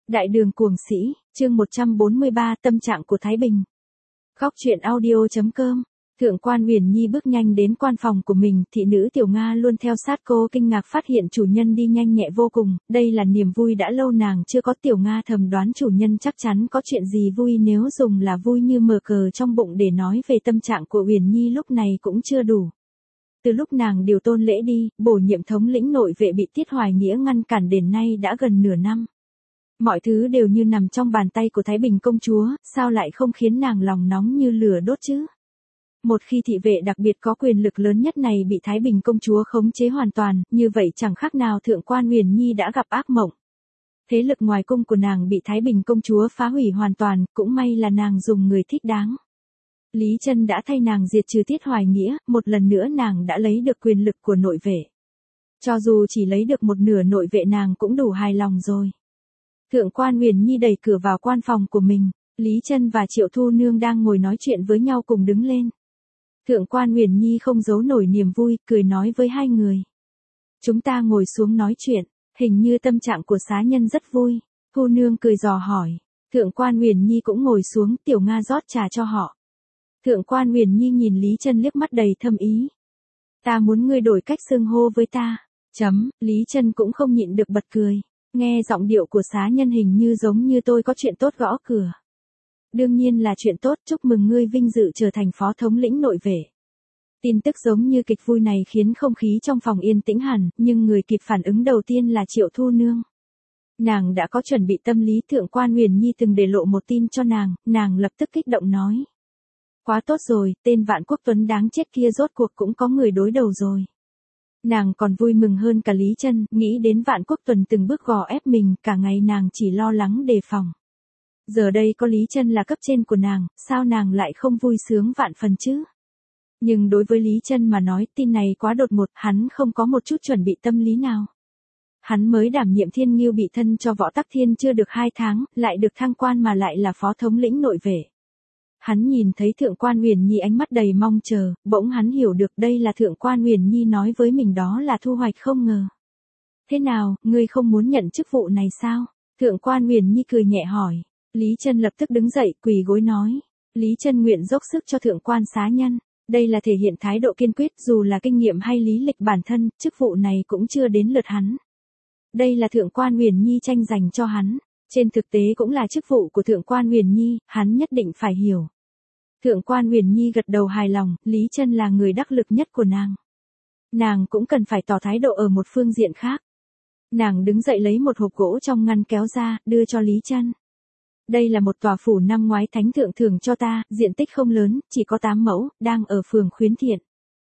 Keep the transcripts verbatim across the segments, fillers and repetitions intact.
Đại đường cuồng sĩ, chương một trăm bốn mươi ba, tâm trạng của Thái Bình. Góc truyện audio.com. Thượng quan Uyển Nhi bước nhanh đến quan phòng của mình, thị nữ Tiểu Nga luôn theo sát cô kinh ngạc phát hiện chủ nhân đi nhanh nhẹ vô cùng, đây là niềm vui đã lâu nàng chưa có. Tiểu Nga thầm đoán chủ nhân chắc chắn có chuyện gì vui, nếu dùng là vui như mờ cờ trong bụng để nói về tâm trạng của Uyển Nhi lúc này cũng chưa đủ. Từ lúc nàng điều tôn lễ đi, bổ nhiệm thống lĩnh nội vệ bị Tiết Hoài Nghĩa ngăn cản đến nay đã gần nửa năm. Mọi thứ đều như nằm trong bàn tay của Thái Bình công chúa, sao lại không khiến nàng lòng nóng như lửa đốt chứ? Một khi thị vệ đặc biệt có quyền lực lớn nhất này bị Thái Bình công chúa khống chế hoàn toàn, như vậy chẳng khác nào Thượng quan Uyển Nhi đã gặp ác mộng. Thế lực ngoài cung của nàng bị Thái Bình công chúa phá hủy hoàn toàn, cũng may là nàng dùng người thích đáng. Lý Chân đã thay nàng diệt trừ Tiết Hoài Nghĩa, một lần nữa nàng đã lấy được quyền lực của nội vệ. Cho dù chỉ lấy được một nửa nội vệ nàng cũng đủ hài lòng rồi. Thượng quan Uyển Nhi đẩy cửa vào quan phòng của mình, Lý Chân và Triệu Thu Nương đang ngồi nói chuyện với nhau cùng đứng lên. Thượng quan Uyển Nhi không giấu nổi niềm vui, cười nói với hai người. Chúng ta ngồi xuống nói chuyện, hình như tâm trạng của xá nhân rất vui. Thu Nương cười dò hỏi. Thượng quan Uyển Nhi cũng ngồi xuống, Tiểu Nga rót trà cho họ. Thượng quan Uyển Nhi nhìn Lý Chân liếc mắt đầy thâm ý. Ta muốn ngươi đổi cách xưng hô với ta. Chấm, Lý Chân cũng không nhịn được bật cười. Nghe giọng điệu của xá nhân hình như giống như tôi có chuyện tốt gõ cửa. Đương nhiên là chuyện tốt, chúc mừng ngươi vinh dự trở thành phó thống lĩnh nội vệ. Tin tức giống như kịch vui này khiến không khí trong phòng yên tĩnh hẳn, nhưng người kịp phản ứng đầu tiên là Triệu Thu Nương. Nàng đã có chuẩn bị tâm lý. Thượng quan Uyển Nhi từng để lộ một tin cho nàng, nàng lập tức kích động nói. Quá tốt rồi, tên Vạn Quốc Tuấn đáng chết kia rốt cuộc cũng có người đối đầu rồi. Nàng còn vui mừng hơn cả Lý Chân, nghĩ đến Vạn Quốc Tuần từng bước gò ép mình, cả ngày nàng chỉ lo lắng đề phòng. Giờ đây có Lý Chân là cấp trên của nàng, sao nàng lại không vui sướng vạn phần chứ? Nhưng đối với Lý Chân mà nói, tin này quá đột ngột, hắn không có một chút chuẩn bị tâm lý nào. Hắn mới đảm nhiệm Thiên Ngưu bị thân cho Võ Tắc Thiên chưa được hai tháng, lại được thăng quan mà lại là phó thống lĩnh nội vệ. Hắn nhìn thấy Thượng quan Uyển Nhi ánh mắt đầy mong chờ, bỗng hắn hiểu được đây là Thượng quan Uyển Nhi nói với mình đó là thu hoạch không ngờ. Thế nào, ngươi không muốn nhận chức vụ này sao? Thượng quan Uyển Nhi cười nhẹ hỏi. Lý Chân lập tức đứng dậy, quỳ gối nói. Lý Chân nguyện dốc sức cho Thượng quan xá nhân. Đây là thể hiện thái độ kiên quyết, dù là kinh nghiệm hay lý lịch bản thân, chức vụ này cũng chưa đến lượt hắn. Đây là Thượng quan Uyển Nhi tranh giành cho hắn. Trên thực tế cũng là chức vụ của Thượng quan Uyển Nhi, hắn nhất định phải hiểu. Thượng quan Uyển Nhi gật đầu hài lòng, Lý Chân là người đắc lực nhất của nàng. Nàng cũng cần phải tỏ thái độ ở một phương diện khác. Nàng đứng dậy lấy một hộp gỗ trong ngăn kéo ra, đưa cho Lý Chân. Đây là một tòa phủ năm ngoái thánh thượng thưởng cho ta, diện tích không lớn, chỉ có tám mẫu, đang ở phường Khuyến Thiện.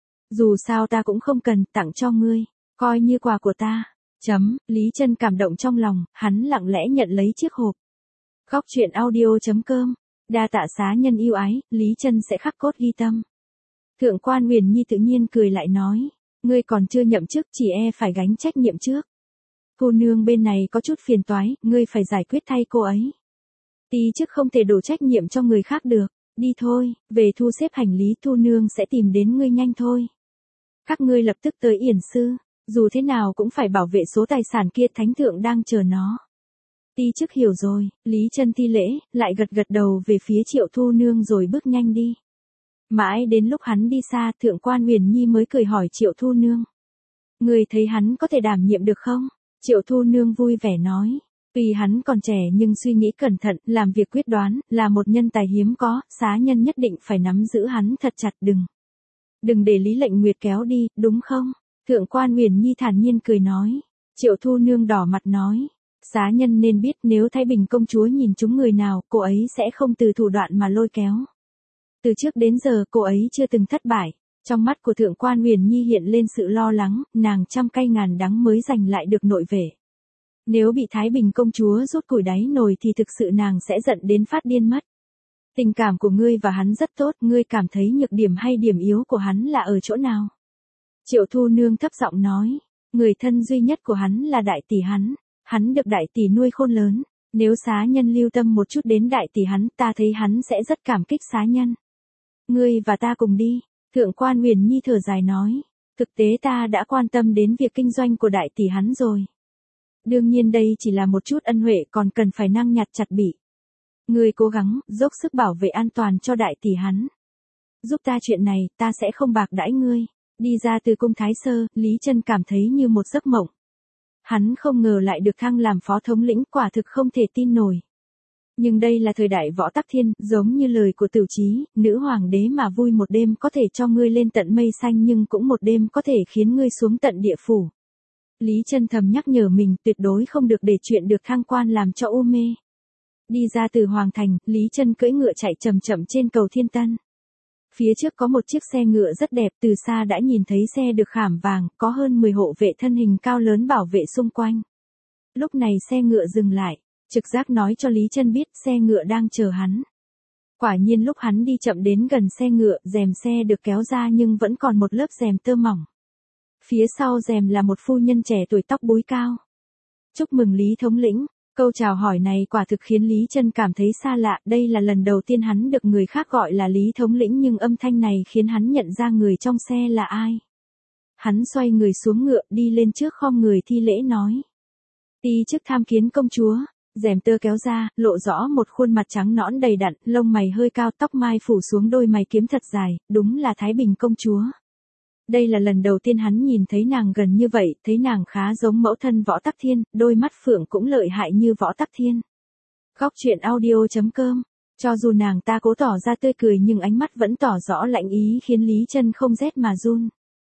Dù sao ta cũng không cần, tặng cho ngươi, coi như quà của ta. Chấm, Lý Chân cảm động trong lòng, hắn lặng lẽ nhận lấy chiếc hộp. Góc truyện audio.com. Đa tạ xá nhân yêu ái, Lý Chân sẽ khắc cốt ghi tâm. Thượng quan Uyển Nhi tự nhiên cười lại nói. Ngươi còn chưa nhậm chức, chỉ e phải gánh trách nhiệm trước. Thu Nương bên này có chút phiền toái, ngươi phải giải quyết thay cô ấy. Ti chức không thể đổ trách nhiệm cho người khác được. Đi thôi, về thu xếp hành lý, Thu Nương sẽ tìm đến ngươi nhanh thôi. Các ngươi lập tức tới yển sư. Dù thế nào cũng phải bảo vệ số tài sản kia, thánh thượng đang chờ nó. Ti chức hiểu rồi, Lý Chân thi lễ, lại gật gật đầu về phía Triệu Thu Nương rồi bước nhanh đi. Mãi đến lúc hắn đi xa, Thượng quan Uyển Nhi mới cười hỏi Triệu Thu Nương. Người thấy hắn có thể đảm nhiệm được không? Triệu Thu Nương vui vẻ nói. Tuy hắn còn trẻ nhưng suy nghĩ cẩn thận, làm việc quyết đoán, là một nhân tài hiếm có, xá nhân nhất định phải nắm giữ hắn thật chặt, đừng. Đừng để Lý Lệnh Nguyệt kéo đi, đúng không? Thượng quan Uyển Nhi thản nhiên cười nói. Triệu Thu Nương đỏ mặt nói. Xá nhân nên biết nếu Thái Bình công chúa nhìn trúng người nào, cô ấy sẽ không từ thủ đoạn mà lôi kéo. Từ trước đến giờ cô ấy chưa từng thất bại. Trong mắt của Thượng quan Uyển Nhi hiện lên sự lo lắng, nàng trăm cay ngàn đắng mới giành lại được nội vệ. Nếu bị Thái Bình công chúa rút củi đáy nồi thì thực sự nàng sẽ giận đến phát điên mất. Tình cảm của ngươi và hắn rất tốt, ngươi cảm thấy nhược điểm hay điểm yếu của hắn là ở chỗ nào? Triệu Thu Nương thấp giọng nói, người thân duy nhất của hắn là đại tỷ hắn, hắn được đại tỷ nuôi khôn lớn, nếu xá nhân lưu tâm một chút đến đại tỷ hắn, ta thấy hắn sẽ rất cảm kích xá nhân. Ngươi và ta cùng đi, Thượng quan Uyển Nhi thở dài nói, thực tế ta đã quan tâm đến việc kinh doanh của đại tỷ hắn rồi. Đương nhiên đây chỉ là một chút ân huệ còn cần phải năng nhặt chặt bị. Ngươi cố gắng, dốc sức bảo vệ an toàn cho đại tỷ hắn. Giúp ta chuyện này, ta sẽ không bạc đãi ngươi. Đi ra từ cung Thái Sơ, Lý Chân cảm thấy như một giấc mộng. Hắn không ngờ lại được thăng làm phó thống lĩnh, quả thực không thể tin nổi. Nhưng đây là thời đại võ tắc thiên, giống như lời của Tửu Chí, nữ hoàng đế mà vui một đêm có thể cho ngươi lên tận mây xanh nhưng cũng một đêm có thể khiến ngươi xuống tận địa phủ. Lý Chân thầm nhắc nhở mình tuyệt đối không được để chuyện được thăng quan làm cho u mê. Đi ra từ Hoàng Thành, Lý Chân cưỡi ngựa chạy chậm chậm trên cầu Thiên Tân. Phía trước có một chiếc xe ngựa rất đẹp, từ xa đã nhìn thấy xe được khảm vàng, có hơn mười hộ vệ thân hình cao lớn bảo vệ xung quanh. Lúc này xe ngựa dừng lại, trực giác nói cho Lý Chân biết xe ngựa đang chờ hắn. Quả nhiên lúc hắn đi chậm đến gần xe ngựa, rèm xe được kéo ra nhưng vẫn còn một lớp rèm tơ mỏng. Phía sau rèm là một phu nhân trẻ tuổi tóc búi cao. Chúc mừng Lý thống lĩnh. Câu chào hỏi này quả thực khiến Lý Chân cảm thấy xa lạ, đây là lần đầu tiên hắn được người khác gọi là Lý thống lĩnh nhưng âm thanh này khiến hắn nhận ra người trong xe là ai. Hắn xoay người xuống ngựa đi lên trước khom người thi lễ nói. Ti chức tham kiến công chúa, rèm tơ kéo ra, lộ rõ một khuôn mặt trắng nõn đầy đặn, lông mày hơi cao tóc mai phủ xuống đôi mày kiếm thật dài, đúng là Thái Bình công chúa. Đây là lần đầu tiên hắn nhìn thấy nàng gần như vậy, thấy nàng khá giống mẫu thân Võ Tắc Thiên, đôi mắt phượng cũng lợi hại như Võ Tắc Thiên. Góc truyện audio chấm com. Cho dù nàng ta cố tỏ ra tươi cười nhưng ánh mắt vẫn tỏ rõ lạnh ý khiến Lý Chân không rét mà run.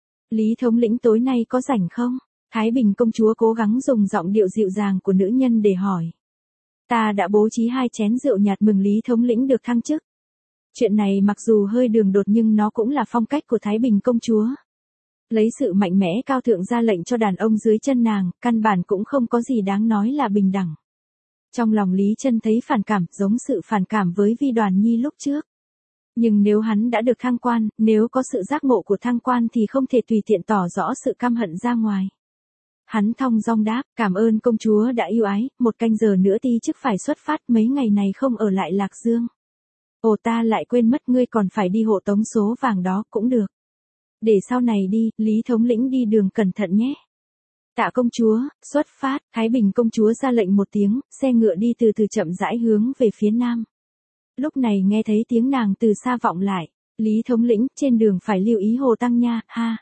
Lý thống lĩnh tối nay có rảnh không? Thái Bình công chúa cố gắng dùng giọng điệu dịu dàng của nữ nhân để hỏi. Ta đã bố trí hai chén rượu nhạt mừng Lý thống lĩnh được thăng chức. Chuyện này mặc dù hơi đường đột nhưng nó cũng là phong cách của Thái Bình công chúa. Lấy sự mạnh mẽ cao thượng ra lệnh cho đàn ông dưới chân nàng, căn bản cũng không có gì đáng nói là bình đẳng. Trong lòng Lý Chân thấy phản cảm, giống sự phản cảm với Vi Đoàn Nhi lúc trước. Nhưng nếu hắn đã được thăng quan, nếu có sự giác ngộ của thăng quan thì không thể tùy tiện tỏ rõ sự căm hận ra ngoài. Hắn thong dong đáp, cảm ơn công chúa đã yêu ái, một canh giờ nữa ti chức phải xuất phát, mấy ngày này không ở lại Lạc Dương. Ồ, ta lại quên mất, ngươi còn phải đi hộ tống số vàng đó, cũng được. Để sau này đi, Lý thống lĩnh đi đường cẩn thận nhé. Tạ công chúa, xuất phát, Thái Bình công chúa ra lệnh một tiếng, xe ngựa đi từ từ chậm rãi hướng về phía nam. Lúc này nghe thấy tiếng nàng từ xa vọng lại, Lý thống lĩnh, trên đường phải lưu ý Hồ Tăng nha, ha.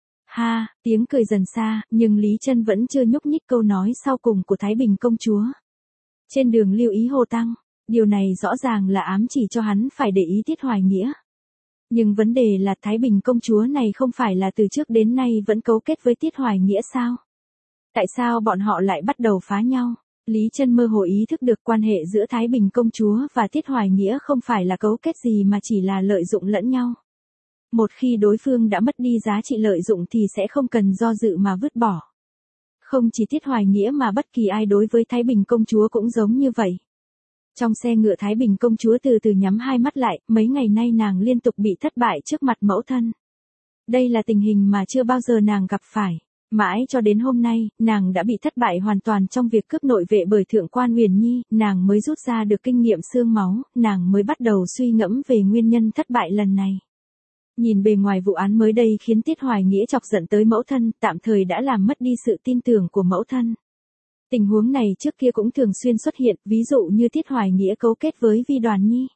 Ha, tiếng cười dần xa, nhưng Lý Chân vẫn chưa nhúc nhích câu nói sau cùng của Thái Bình công chúa. Trên đường lưu ý Hồ Tăng, điều này rõ ràng là ám chỉ cho hắn phải để ý Tiết Hoài Nghĩa. Nhưng vấn đề là Thái Bình công chúa này không phải là từ trước đến nay vẫn cấu kết với Tiết Hoài Nghĩa sao? Tại sao bọn họ lại bắt đầu phá nhau? Lý Chân mơ hồ ý thức được quan hệ giữa Thái Bình công chúa và Tiết Hoài Nghĩa không phải là cấu kết gì mà chỉ là lợi dụng lẫn nhau. Một khi đối phương đã mất đi giá trị lợi dụng thì sẽ không cần do dự mà vứt bỏ. Không chỉ Tiết Hoài Nghĩa mà bất kỳ ai đối với Thái Bình công chúa cũng giống như vậy. Trong xe ngựa Thái Bình công chúa từ từ nhắm hai mắt lại, mấy ngày nay nàng liên tục bị thất bại trước mặt mẫu thân. Đây là tình hình mà chưa bao giờ nàng gặp phải. Mãi cho đến hôm nay, nàng đã bị thất bại hoàn toàn trong việc cướp nội vệ bởi Thượng quan Uyển Nhi, nàng mới rút ra được kinh nghiệm xương máu, nàng mới bắt đầu suy ngẫm về nguyên nhân thất bại lần này. Nhìn bề ngoài vụ án mới đây khiến Tiết Hoài Nghĩa chọc giận tới mẫu thân, tạm thời đã làm mất đi sự tin tưởng của mẫu thân. Tình huống này trước kia cũng thường xuyên xuất hiện, ví dụ như Tiết Hoài Nghĩa cấu kết với Vi Đoàn Nhi.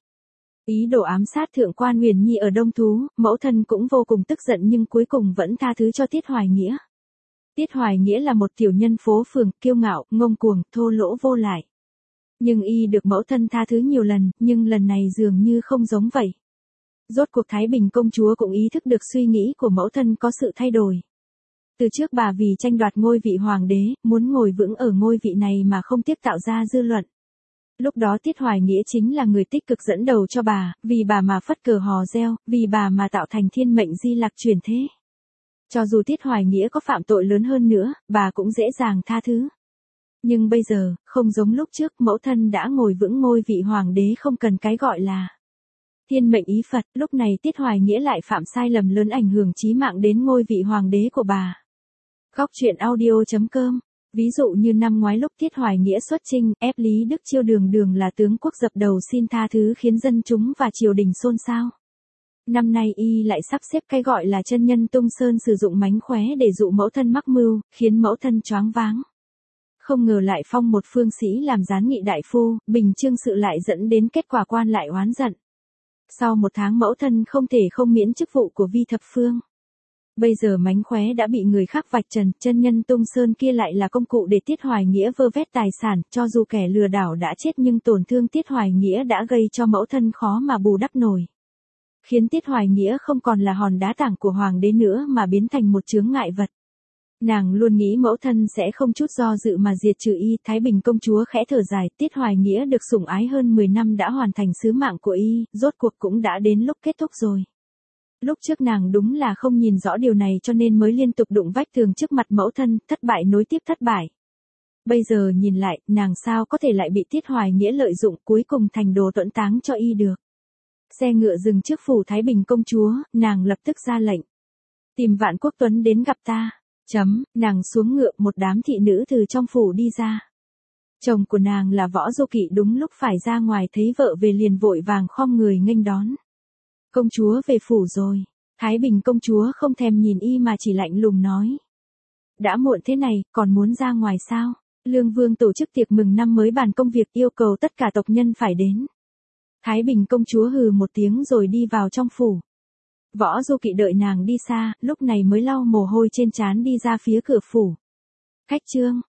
Ý đồ ám sát Thượng quan Uyển Nhi ở Đông Thú, mẫu thân cũng vô cùng tức giận nhưng cuối cùng vẫn tha thứ cho Tiết Hoài Nghĩa. Tiết Hoài Nghĩa là một tiểu nhân phố phường, kiêu ngạo, ngông cuồng, thô lỗ vô lại. Nhưng y được mẫu thân tha thứ nhiều lần, nhưng lần này dường như không giống vậy. Rốt cuộc Thái Bình công chúa cũng ý thức được suy nghĩ của mẫu thân có sự thay đổi. Từ trước bà vì tranh đoạt ngôi vị hoàng đế, muốn ngồi vững ở ngôi vị này mà không tiếc tạo ra dư luận. Lúc đó Tiết Hoài Nghĩa chính là người tích cực dẫn đầu cho bà, vì bà mà phất cờ hò reo, vì bà mà tạo thành thiên mệnh di lạc chuyển thế. Cho dù Tiết Hoài Nghĩa có phạm tội lớn hơn nữa, bà cũng dễ dàng tha thứ. Nhưng bây giờ, không giống lúc trước, mẫu thân đã ngồi vững ngôi vị hoàng đế không cần cái gọi là thiên mệnh ý Phật, lúc này Tiết Hoài Nghĩa lại phạm sai lầm lớn ảnh hưởng chí mạng đến ngôi vị hoàng đế của bà. Góc truyện audio chấm com. Ví dụ như năm ngoái lúc Tiết Hoài Nghĩa xuất chinh, ép Lý Đức Chiêu đường đường là tướng quốc dập đầu xin tha thứ khiến dân chúng và triều đình xôn xao. Năm nay y lại sắp xếp cái gọi là chân nhân tung sơn sử dụng mánh khóe để dụ mẫu thân mắc mưu, khiến mẫu thân choáng váng. Không ngờ lại phong một phương sĩ làm gián nghị đại phu, bình chương sự lại dẫn đến kết quả quan lại oán giận. Sau một tháng mẫu thân không thể không miễn chức vụ của Vi Thập Phương. Bây giờ mánh khóe đã bị người khác vạch trần, chân nhân Tung Sơn kia lại là công cụ để Tiết Hoài Nghĩa vơ vét tài sản, cho dù kẻ lừa đảo đã chết nhưng tổn thương Tiết Hoài Nghĩa đã gây cho mẫu thân khó mà bù đắp nổi. Khiến Tiết Hoài Nghĩa không còn là hòn đá tảng của hoàng đế nữa mà biến thành một chướng ngại vật. Nàng luôn nghĩ mẫu thân sẽ không chút do dự mà diệt trừ y. Thái Bình công chúa khẽ thở dài, Tiết Hoài Nghĩa được sủng ái hơn mười năm đã hoàn thành sứ mạng của y, rốt cuộc cũng đã đến lúc kết thúc rồi. Lúc trước nàng đúng là không nhìn rõ điều này cho nên mới liên tục đụng vách tường trước mặt mẫu thân, thất bại nối tiếp thất bại. Bây giờ nhìn lại, nàng sao có thể lại bị Tiết Hoài Nghĩa lợi dụng, cuối cùng thành đồ tuẫn táng cho y được. Xe ngựa dừng trước phủ Thái Bình công chúa, nàng lập tức ra lệnh. Tìm Vạn Quốc Tuấn đến gặp ta. Chấm, nàng xuống ngựa, một đám thị nữ từ trong phủ đi ra. Chồng của nàng là Võ Du Kỵ đúng lúc phải ra ngoài thấy vợ về liền vội vàng khom người nghênh đón. Công chúa về phủ rồi. Thái Bình công chúa không thèm nhìn y mà chỉ lạnh lùng nói. Đã muộn thế này, còn muốn ra ngoài sao? Lương Vương tổ chức tiệc mừng năm mới bàn công việc yêu cầu tất cả tộc nhân phải đến. Thái Bình công chúa hừ một tiếng rồi đi vào trong phủ. Võ Du Kỵ đợi nàng đi xa, lúc này mới lau mồ hôi trên trán đi ra phía cửa phủ. Khách trương,